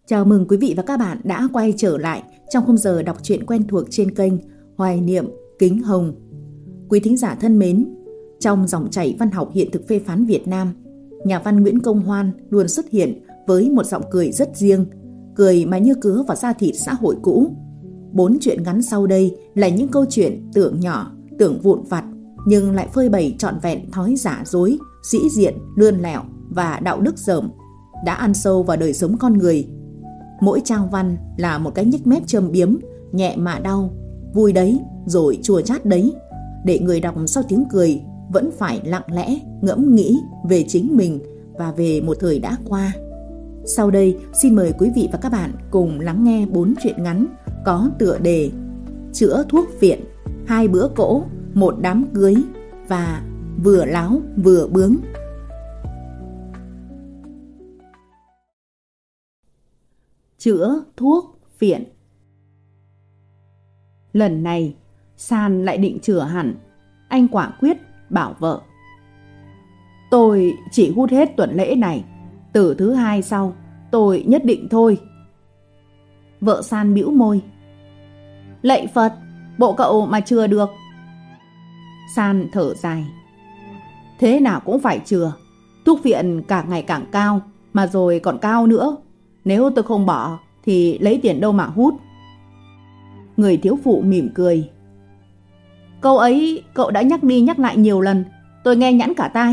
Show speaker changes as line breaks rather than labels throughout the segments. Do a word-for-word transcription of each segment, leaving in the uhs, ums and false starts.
Chào mừng quý vị và các bạn đã quay trở lại trong khung giờ đọc truyện quen thuộc trên kênh Hoài Niệm Kính Hồng. Quý thính giả thân mến, trong dòng chảy văn học hiện thực phê phán Việt Nam, nhà văn Nguyễn Công Hoan luôn xuất hiện với một giọng cười rất riêng, cười mà như cứa vào da thịt xã hội cũ. Bốn truyện ngắn sau đây là những câu chuyện tưởng nhỏ, tưởng vụn vặt, nhưng lại phơi bày trọn vẹn thói giả dối, sĩ diện, lươn lẹo và đạo đức dởm đã ăn sâu vào đời sống con người. Mỗi trang văn là một cái nhếch mép châm biếm, nhẹ mà đau, vui đấy rồi chua chát đấy, để người đọc sau tiếng cười vẫn phải lặng lẽ ngẫm nghĩ về chính mình và về một thời đã qua. Sau đây xin mời quý vị và các bạn cùng lắng nghe bốn truyện ngắn có tựa đề Chữa thuốc phiện, Hai bữa cỗ, Một đám cưới và Vừa láo vừa bướng. Chữa thuốc phiện. Lần này San lại định chữa hẳn. Anh quả quyết bảo vợ: Tôi chỉ hút hết tuần lễ này, từ thứ hai sau tôi nhất định thôi. Vợ San bĩu môi: Lạy Phật, bộ cậu mà chừa được. San thở dài: Thế nào cũng phải chừa. Thuốc phiện càng ngày càng cao, mà rồi còn cao nữa. Nếu tôi không bỏ thì lấy tiền đâu mà hút. Người thiếu phụ mỉm cười: Câu ấy cậu đã nhắc đi nhắc lại nhiều lần, tôi nghe nhẵn cả tai.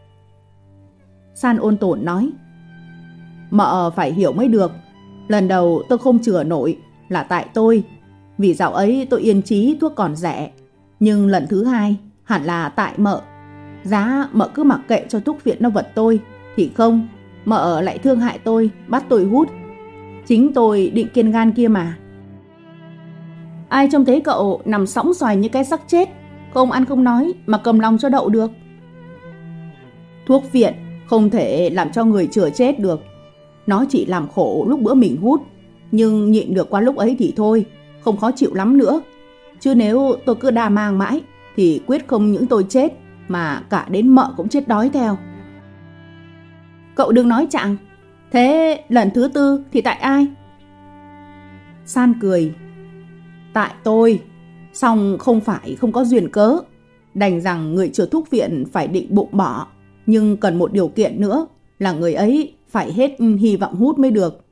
San ôn tồn nói: Mợ phải hiểu mới được. Lần đầu tôi không chừa nổi là tại tôi, vì dạo ấy tôi yên chí thuốc còn rẻ. Nhưng lần thứ hai hẳn là tại mợ. Giá mợ cứ mặc kệ cho thuốc phiện nó vật tôi, thì không, mợ lại thương hại tôi, bắt tôi hút. Chính tôi định kiên gan kia mà. Ai trông thấy cậu nằm sõng xoài như cái xác chết, không ăn không nói mà cầm lòng cho đậu được. Thuốc phiện không thể làm cho người chữa chết được. Nó chỉ làm khổ lúc bữa mình hút, nhưng nhịn được qua lúc ấy thì thôi, không khó chịu lắm nữa. Chứ nếu tôi cứ đa mang mãi thì quyết không những tôi chết, mà cả đến mợ cũng chết đói theo. Cậu đừng nói chạng. Thế lần thứ tư thì tại ai? San cười: Tại tôi. Xong không phải không có duyên cớ. Đành rằng người chữa thuốc phiện phải định bụng bỏ, nhưng cần một điều kiện nữa là người ấy phải hết hy vọng hút mới được.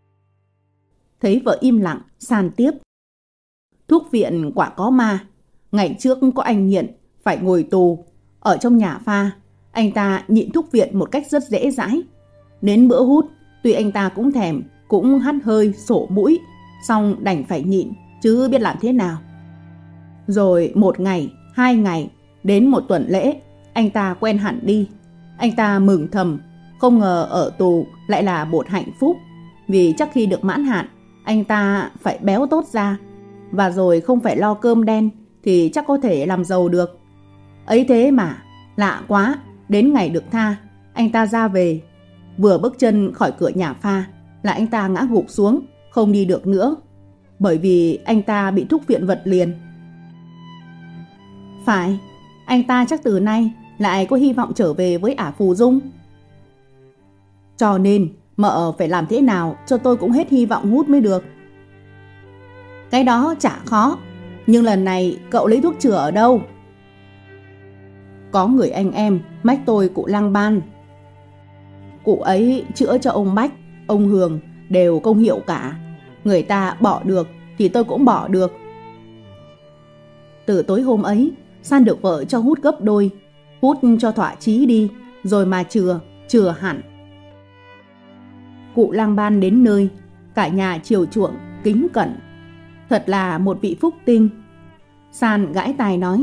Thấy vợ im lặng, San tiếp: Thuốc phiện quả có ma. Ngày trước có anh nghiện phải ngồi tù. Ở trong nhà pha, anh ta nhịn thuốc phiện một cách rất dễ dãi. Đến bữa hút, tuy anh ta cũng thèm, cũng hắt hơi, sổ mũi, xong đành phải nhịn, chứ biết làm thế nào. Rồi một ngày, hai ngày, đến một tuần lễ, anh ta quen hẳn đi. Anh ta mừng thầm, không ngờ ở tù lại là bột hạnh phúc. Vì chắc khi được mãn hạn, anh ta phải béo tốt ra, và rồi không phải lo cơm đen thì chắc có thể làm giàu được. Ấy thế mà, lạ quá, đến ngày được tha, anh ta ra về. Vừa bước chân khỏi cửa nhà pha là anh ta ngã gục xuống, không đi được nữa, bởi vì anh ta bị thuốc phiện vật liền. Phải, anh ta chắc từ nay lại có hy vọng trở về với ả Phù Dung. Cho nên mợ phải làm thế nào cho tôi cũng hết hy vọng hút mới được. Cái đó chả khó, nhưng lần này cậu lấy thuốc chữa ở đâu? Có người anh em mách tôi cụ Lăng Ban. Cụ ấy chữa cho ông Bách, ông Hường đều công hiệu cả. Người ta bỏ được thì tôi cũng bỏ được. Từ tối hôm ấy, San được vợ cho hút gấp đôi. Hút cho thỏa chí đi, rồi mà chừa, chừa hẳn. Cụ Lăng Ban đến nơi, cả nhà chiều chuộng, kính cẩn. Thật là một vị phúc tinh. San gãi tai nói: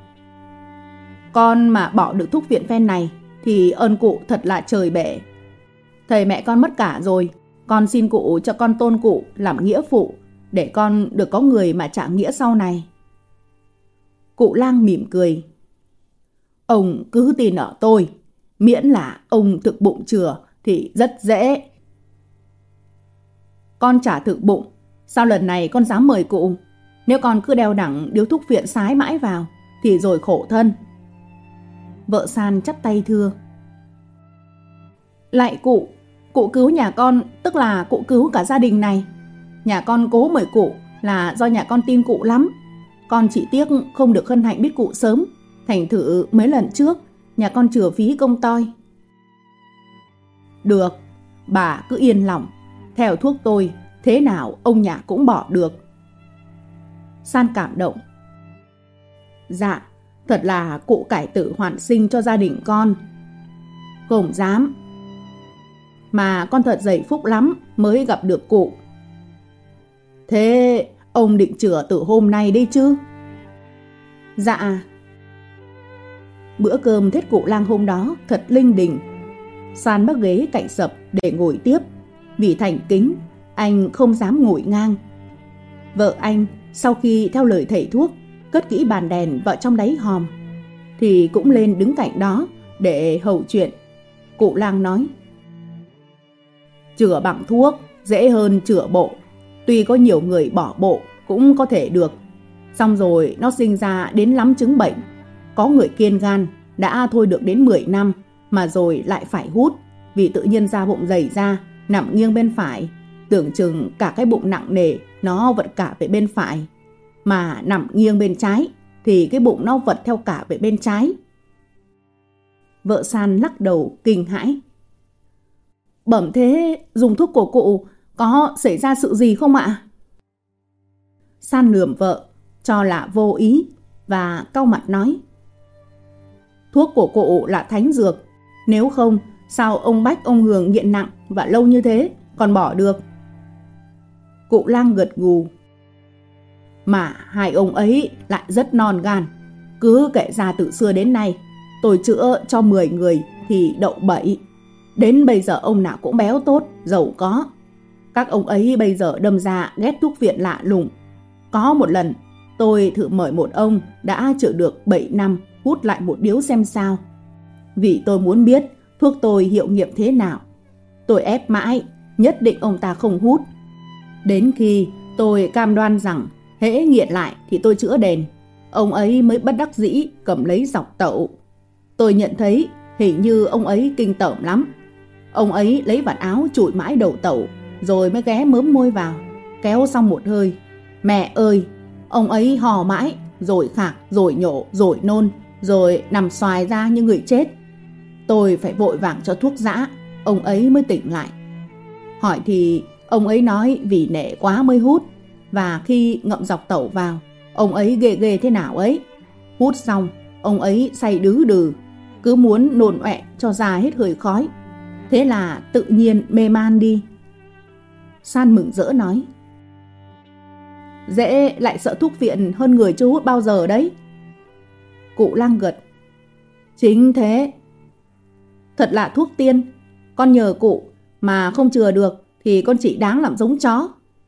Con mà bỏ được thuốc viện phen này thì ơn cụ thật là trời bể. Thầy mẹ con mất cả rồi, con xin cụ cho con tôn cụ làm nghĩa phụ, để con được có người mà trả nghĩa sau này. Cụ Lang mỉm cười: Ông cứ tin ở tôi, miễn là ông thực bụng chừa thì rất dễ. Con chả thực bụng, sao lần này con dám mời cụ? Nếu con cứ đeo đẳng điếu thuốc viện sái mãi vào thì rồi khổ thân. Vợ San chắp tay thưa: Lạy cụ, Cụ cứu nhà con tức là cụ cứu cả gia đình này. Nhà con cố mời cụ là do nhà con tin cụ lắm. Con chỉ tiếc không được hân hạnh biết cụ sớm. Thành thử mấy lần trước nhà con chừa phí công toi. Được, bà cứ yên lòng. Theo thuốc tôi, thế nào ông nhà cũng bỏ được. San cảm động. Dạ, thật là cụ cải tử hoàn sinh cho gia đình con. Không dám. Mà con thật dày phúc lắm mới gặp được cụ. Thế ông định chữa từ hôm nay đấy chứ? Dạ. Bữa cơm thết cụ lang hôm đó thật linh đình. San bắt ghế cạnh sập để ngồi tiếp. Vì thành kính, anh không dám ngồi ngang. Vợ anh sau khi theo lời thầy thuốc cất kỹ bàn đèn vào trong đáy hòm thì cũng lên đứng cạnh đó để hầu chuyện. Cụ lang nói: chữa bằng thuốc dễ hơn chữa bộ. Tuy có nhiều người bỏ bộ cũng có thể được. Xong rồi nó sinh ra đến lắm chứng bệnh. Có người kiên gan đã thôi được đến mười năm mà rồi lại phải hút vì tự nhiên da bụng dày ra, nằm nghiêng bên phải. Tưởng chừng cả cái bụng nặng nề nó vật cả về bên phải. Mà nằm nghiêng bên trái thì cái bụng nó vật theo cả về bên trái. Vợ San lắc đầu kinh hãi. Bẩm thế dùng thuốc của cụ có xảy ra sự gì không ạ? San lườm vợ cho là vô ý và cau mặt nói: thuốc của cụ là thánh dược. Nếu không sao ông Bách ông Hường nghiện nặng và lâu như thế còn bỏ được? Cụ lang gật gù. Mà hai ông ấy lại rất non gan. Cứ kể ra từ xưa đến nay tôi chữa cho mười người thì đậu bảy. Đến bây giờ ông nào cũng béo tốt, giàu có. Các ông ấy bây giờ đâm ra ghét thuốc viện lạ lùng. Có một lần tôi thử mời một ông đã chữa được bảy năm hút lại một điếu xem sao. Vì tôi muốn biết thuốc tôi hiệu nghiệm thế nào. Tôi ép mãi, nhất định ông ta không hút. Đến khi tôi cam đoan rằng hễ nghiện lại thì tôi chữa đền, ông ấy mới bất đắc dĩ cầm lấy dọc tẩu. Tôi nhận thấy hình như ông ấy kinh tởm lắm. Ông ấy lấy vạt áo chùi mãi đầu tẩu rồi mới ghé mớm môi vào, kéo xong một hơi. Mẹ ơi, ông ấy hò mãi, rồi khạc, rồi nhổ, rồi nôn, rồi nằm xoài ra như người chết. Tôi phải vội vàng cho thuốc dã, ông ấy mới tỉnh lại. Hỏi thì ông ấy nói vì nể quá mới hút. Và khi ngậm dọc tẩu vào, ông ấy ghê ghê thế nào ấy. Hút xong, ông ấy say đứ đừ, cứ muốn nôn ọe cho ra hết hơi khói. Thế là tự nhiên mê man đi. San mừng rỡ nói: dễ lại sợ thuốc viện hơn người chưa hút bao giờ đấy. Cụ lang gật. Chính thế. Thật là thuốc tiên. Con nhờ cụ mà không chừa được thì con chỉ đáng làm giống chó.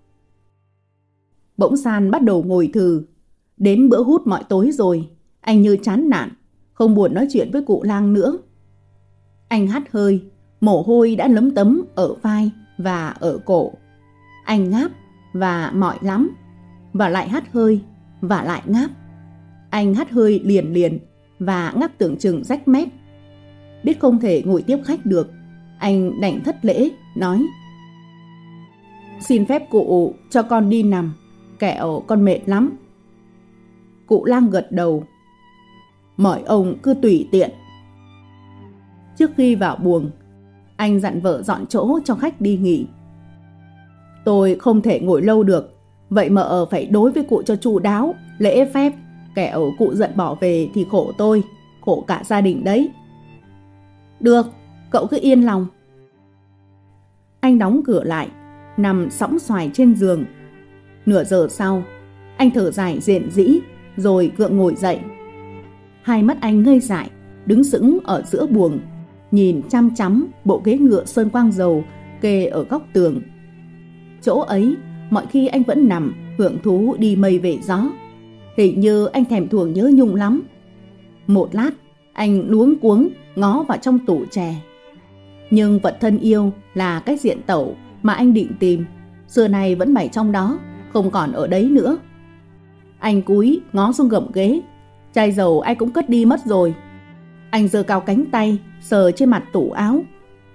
Bỗng San bắt đầu ngồi thừ. Đến bữa hút mọi tối rồi, anh như chán nản, không buồn nói chuyện với cụ lang nữa. Anh hắt hơi, mồ hôi đã lấm tấm ở vai và ở cổ. Anh ngáp và mỏi lắm, và lại hắt hơi và lại ngáp. Anh hắt hơi liền liền và ngáp tưởng chừng rách mép. Biết không thể ngồi tiếp khách được, anh đành thất lễ nói: xin phép cụ cho con đi nằm, kẻo con mệt lắm. Cụ lang gật đầu. Mời ông cứ tùy tiện. Trước khi vào buồng, anh dặn vợ dọn chỗ cho khách đi nghỉ. Tôi không thể ngồi lâu được, vậy mợ phải đối với cụ cho chu đáo, lễ phép, kẻo cụ giận bỏ về thì khổ tôi, khổ cả gia đình đấy. Được, cậu cứ yên lòng. Anh đóng cửa lại, nằm sõng xoài trên giường. Nửa giờ sau, anh thở dài rền rĩ rồi gượng ngồi dậy. Hai mắt anh ngây dại, đứng sững ở giữa buồng, nhìn chăm chăm bộ ghế ngựa sơn quang dầu kê ở góc tường. Chỗ ấy, mọi khi anh vẫn nằm hưởng thú đi mây về gió. Hình như anh thèm thuồng nhớ Nhung lắm. Một lát, anh luống cuống ngó vào trong tủ chè. Nhưng vật thân yêu là cái diện tẩu mà anh định tìm, xưa nay vẫn bày trong đó, không còn ở đấy nữa. Anh cúi ngó xuống gầm ghế, chai dầu ai cũng cất đi mất rồi. Anh giơ cao cánh tay sờ trên mặt tủ áo.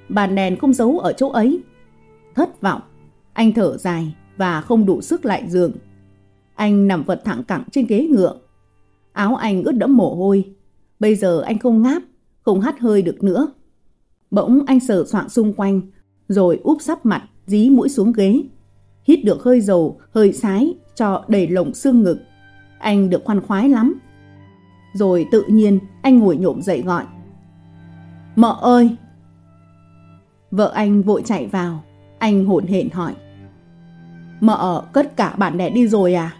bàn đèn không giấu ở chỗ ấy. Thất vọng, anh thở dài và không đủ sức lại giường. Anh nằm vật thẳng cẳng trên ghế ngựa. Áo anh ướt đẫm mồ hôi. Bây giờ anh không ngáp, không hắt hơi được nữa. Bỗng anh sờ soạng xung quanh, rồi úp sấp mặt, dí mũi xuống ghế. Hít được hơi dầu, hơi sái cho đầy lồng xương ngực. Anh được khoan khoái lắm. Rồi tự nhiên anh ngồi nhổm dậy gọi: "Mợ ơi!" Vợ anh vội chạy vào. Anh hổn hển hỏi: "Mợ cất cả bản đèn đi rồi à?"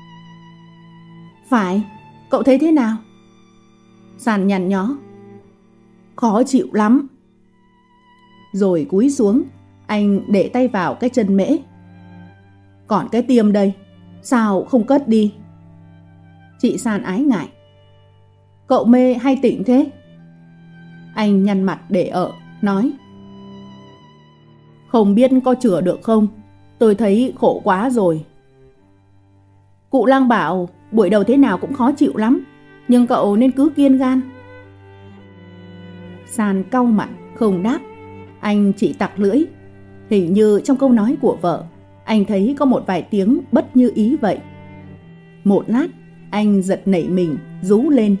"Phải, cậu thấy thế nào?" San nhăn nhó: "Khó chịu lắm." Rồi cúi xuống, anh để tay vào cái chân mễ. "Còn cái tiêm đây, sao không cất đi?" Chị San ái ngại: "Cậu mê hay tỉnh thế?" Anh nhăn mặt để ở, nói: "Không biết có chữa được không? Tôi thấy khổ quá rồi." "Cụ lang bảo buổi đầu thế nào cũng khó chịu lắm, nhưng cậu nên cứ kiên gan." San cau mặt không đáp. Anh chỉ tặc lưỡi. Hình như trong câu nói của vợ, anh thấy có một vài tiếng bất như ý vậy. Một lát, anh giật nảy mình, rú lên: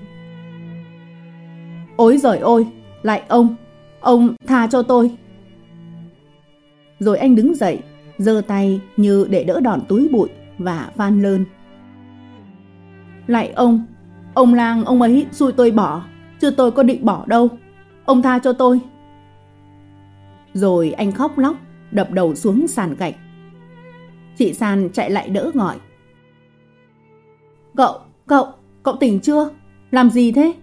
"Ối giời ôi, lại ông, ông tha cho tôi." Rồi anh đứng dậy, giơ tay như để đỡ đòn túi bụi và van lơn: "Lại ông, ông lang ông ấy xui tôi bỏ, chứ tôi có định bỏ đâu. Ông tha cho tôi." Rồi anh khóc lóc, đập đầu xuống sàn gạch. Chị San chạy lại đỡ gọi: Cậu, cậu, cậu tỉnh chưa? Làm gì thế?"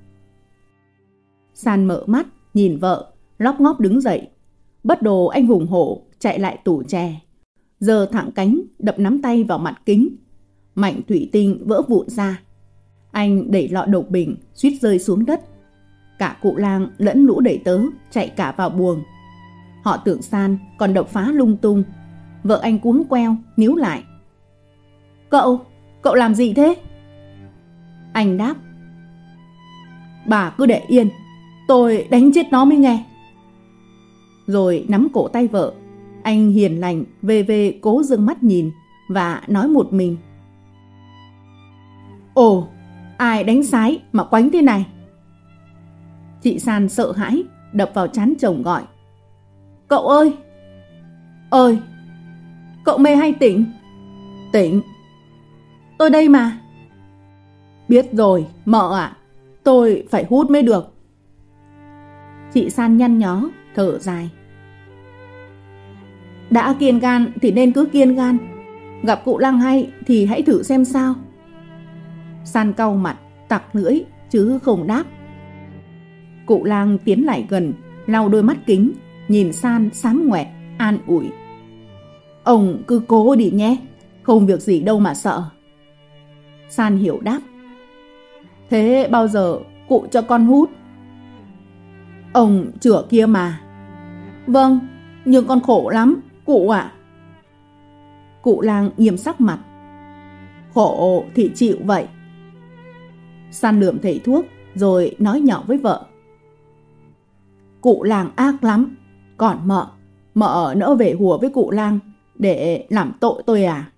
San mở mắt, nhìn vợ, lóc ngóp đứng dậy. Bất đồ anh hùng hổ chạy lại tủ chè, giơ thẳng cánh đập nắm tay vào mặt kính. Mảnh thủy tinh vỡ vụn ra. Anh đẩy lọ độc bình suýt rơi xuống đất. Cả cụ lang lẫn lũ đầy tớ chạy cả vào buồng. Họ tưởng San còn đập phá lung tung. Vợ anh cuống queo níu lại: "Cậu, cậu làm gì thế?" Anh đáp: "Bà cứ để yên, tôi đánh chết nó mới nghe." Rồi nắm cổ tay vợ, anh hiền lành về về cố dương mắt nhìn và nói một mình: "Ồ, ai đánh sái mà quánh thế này?" Chị San sợ hãi đập vào trán chồng gọi: "Cậu ơi! Ơi! Cậu mê hay tỉnh?" "Tỉnh. Tôi đây mà." "Biết rồi, mợ ạ. Tôi phải hút mới được." Chị San nhăn nhó, thở dài: "Đã kiên gan thì nên cứ kiên gan. Gặp cụ lang hay thì hãy thử xem sao." San cau mặt, tặc lưỡi chứ không đáp. Cụ lang tiến lại gần, lau đôi mắt kính, nhìn San xám ngoẹt, an ủi: "Ông cứ cố đi nhé, không việc gì đâu mà sợ." San hiểu đáp: "Thế bao giờ cụ cho con hút?" "Ông chữa kia mà." "Vâng, nhưng con khổ lắm, cụ ạ." Cụ lang nghiêm sắc mặt: "Khổ thì chịu vậy." San lườm thầy thuốc rồi nói nhỏ với vợ: "Cụ lang ác lắm. Còn mợ, mợ nỡ về hùa với cụ lang để làm tội tôi à?"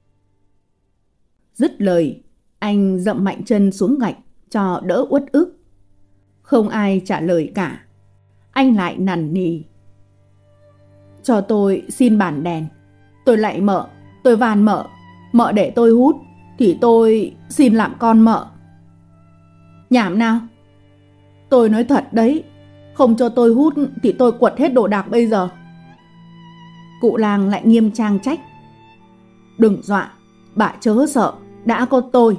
Dứt lời, anh dậm mạnh chân xuống gạch cho đỡ uất ức. Không ai trả lời cả. Anh lại nằn nì: "Cho tôi xin bản đèn. Tôi lạy mợ, tôi van mợ, mợ để tôi hút thì tôi xin làm con mợ." "Nhảm nào? Tôi nói thật đấy, không cho tôi hút thì tôi quật hết đồ đạc bây giờ." Cụ lang lại nghiêm trang trách: "Đừng dọa, bà chớ sợ, đã có tôi."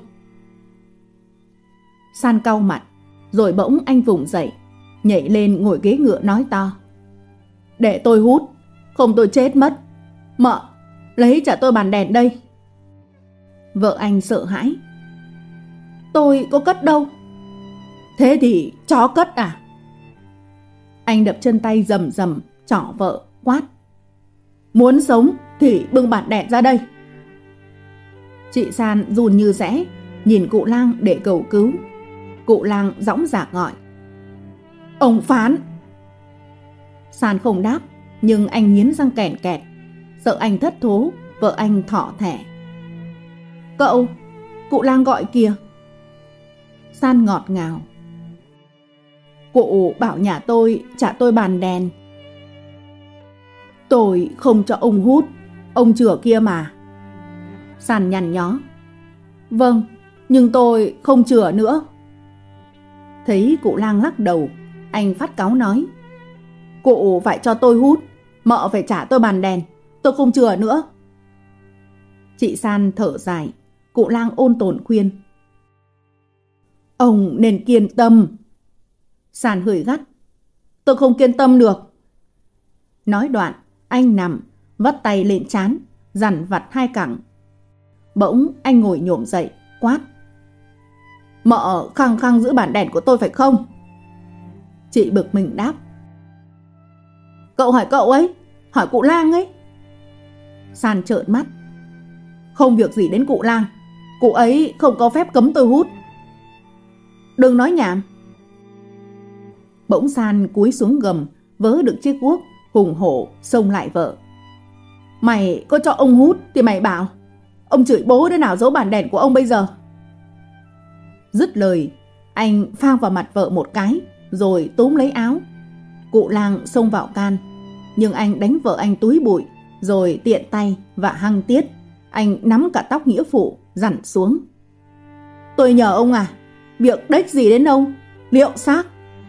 San cau mặt, rồi bỗng anh vùng dậy, nhảy lên ngồi ghế ngựa nói to: "Để tôi hút, không tôi chết mất. Mợ, lấy trả tôi bàn đèn đây." Vợ anh sợ hãi: "Tôi có cất đâu." "Thế thì chó cất à?" Anh đập chân tay rầm rầm, trỏ vợ, quát: "Muốn sống thì bưng bản đèn ra đây." Chị San run như rẽ, nhìn cụ lang để cầu cứu. Cụ lang dõng dạc gọi: "Ông Phán!" San không đáp, nhưng anh nghiến răng kèn kẹt. Sợ anh thất thố, vợ anh thỏ thẻ. Cậu, cụ Lang gọi kìa. San ngọt ngào. Cụ bảo nhà tôi trả tôi bàn đèn. Tôi không cho ông hút, ông chửa kia mà. San nhăn nhó. Vâng, nhưng tôi không chửa nữa. Thấy cụ Lang lắc đầu, anh phát cáu nói. Cụ phải cho tôi hút, mợ phải trả tôi bàn đèn, tôi không chừa nữa. Chị San thở dài, cụ Lang ôn tồn khuyên. Ông nên kiên tâm. San hơi gắt. Tôi không kiên tâm được. Nói đoạn, anh nằm, vắt tay lên trán, dằn vặt hai cẳng. Bỗng anh ngồi nhổm dậy, quát. Mợ khăng khăng giữ bàn đèn của tôi phải không? Chị bực mình đáp. Cậu hỏi cậu ấy, hỏi cụ Lang ấy. San trợn mắt. Không việc gì đến cụ Lang, cụ ấy không có phép cấm tôi hút. Đừng nói nhảm. Bỗng San cúi xuống gầm, vớ được chiếc guốc, hùng hổ xông lại vợ. Mày có cho ông hút thì mày bảo. Ông chửi bố đứa nào giấu bàn đèn của ông bây giờ. Dứt lời, anh phang vào mặt vợ một cái, rồi túm lấy áo. Cụ Lang xông vào can, nhưng anh đánh vợ anh túi bụi, rồi tiện tay và hăng tiết. Anh nắm cả tóc nghĩa phụ, dằn xuống. Tôi nhờ ông à, việc đếch gì đến ông, liệu xác.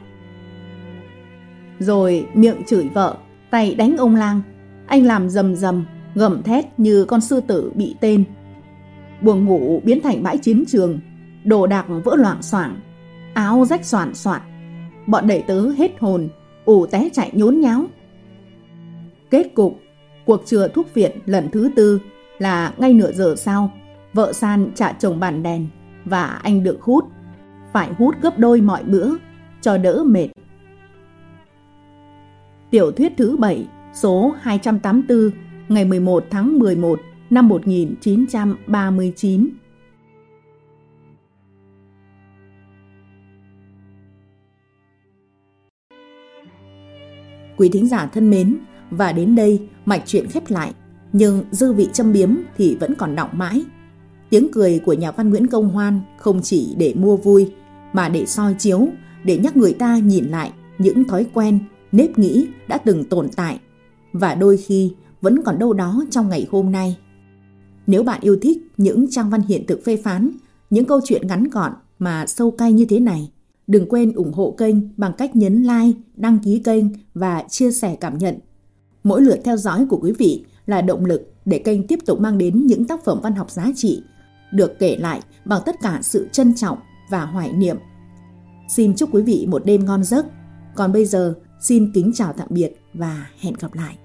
Rồi miệng chửi vợ, tay đánh ông Lang. Anh làm rầm rầm, gầm thét như con sư tử bị tên. Buồng ngủ biến thành bãi chiến trường, đồ đạc vỡ loảng xoảng, áo rách xoàn xoạt. Bọn đầy tớ hết hồn, ù té chạy nhốn nháo. Kết cục, cuộc chừa thuốc viện lần thứ tư là ngay nửa giờ sau, vợ San trả chồng bàn đèn và anh được hút. Phải hút gấp đôi mọi bữa, cho đỡ mệt. Tiểu thuyết thứ bảy, số hai trăm tám mươi tư, ngày mười một tháng mười một năm một nghìn chín trăm ba mươi chín. Quý thính giả thân mến, và đến đây mạch truyện khép lại, nhưng dư vị châm biếm thì vẫn còn đọng mãi. Tiếng cười của nhà văn Nguyễn Công Hoan không chỉ để mua vui, mà để soi chiếu, để nhắc người ta nhìn lại những thói quen, nếp nghĩ đã từng tồn tại, và đôi khi vẫn còn đâu đó trong ngày hôm nay. Nếu bạn yêu thích những trang văn hiện thực phê phán, những câu chuyện ngắn gọn mà sâu cay như thế này, đừng quên ủng hộ kênh bằng cách nhấn like, đăng ký kênh và chia sẻ cảm nhận. Mỗi lượt theo dõi của quý vị là động lực để kênh tiếp tục mang đến những tác phẩm văn học giá trị, được kể lại bằng tất cả sự trân trọng và hoài niệm. Xin chúc quý vị một đêm ngon giấc. Còn bây giờ, xin kính chào tạm biệt và hẹn gặp lại.